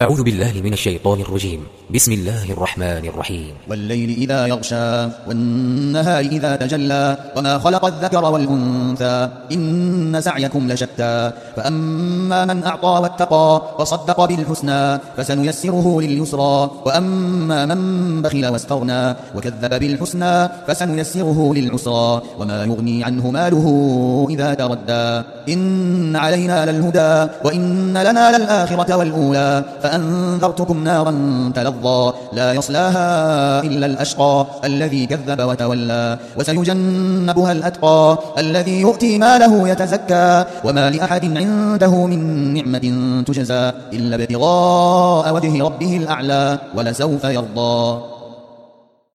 أعوذ بالله من الشيطان الرجيم. بسم الله الرحمن الرحيم. والليل إذا يغشى والنهار إذا تجلى وما خلق الذكر والأنثى إن سعيكم لشتى فأما من أعطى واتقى وصدق بالحسنى فسنيسره لليسرى وأما من بخل واستغنى وكذب بالحسنى فسنيسره للعسرى وما يغني عنه ماله إذا تردى إن علينا للهدى وإن لنا للآخرة والأولى فأنذرتكم نارا تلظى لا يصلاها إلا الأشقى الذي كذب وتولى وسيجنبها الأتقى الذي يؤتي ماله يتزكى وما لأحد عنده من نعمة تجزى إلا ابتغاء وجه ربه الأعلى ولسوف يرضى.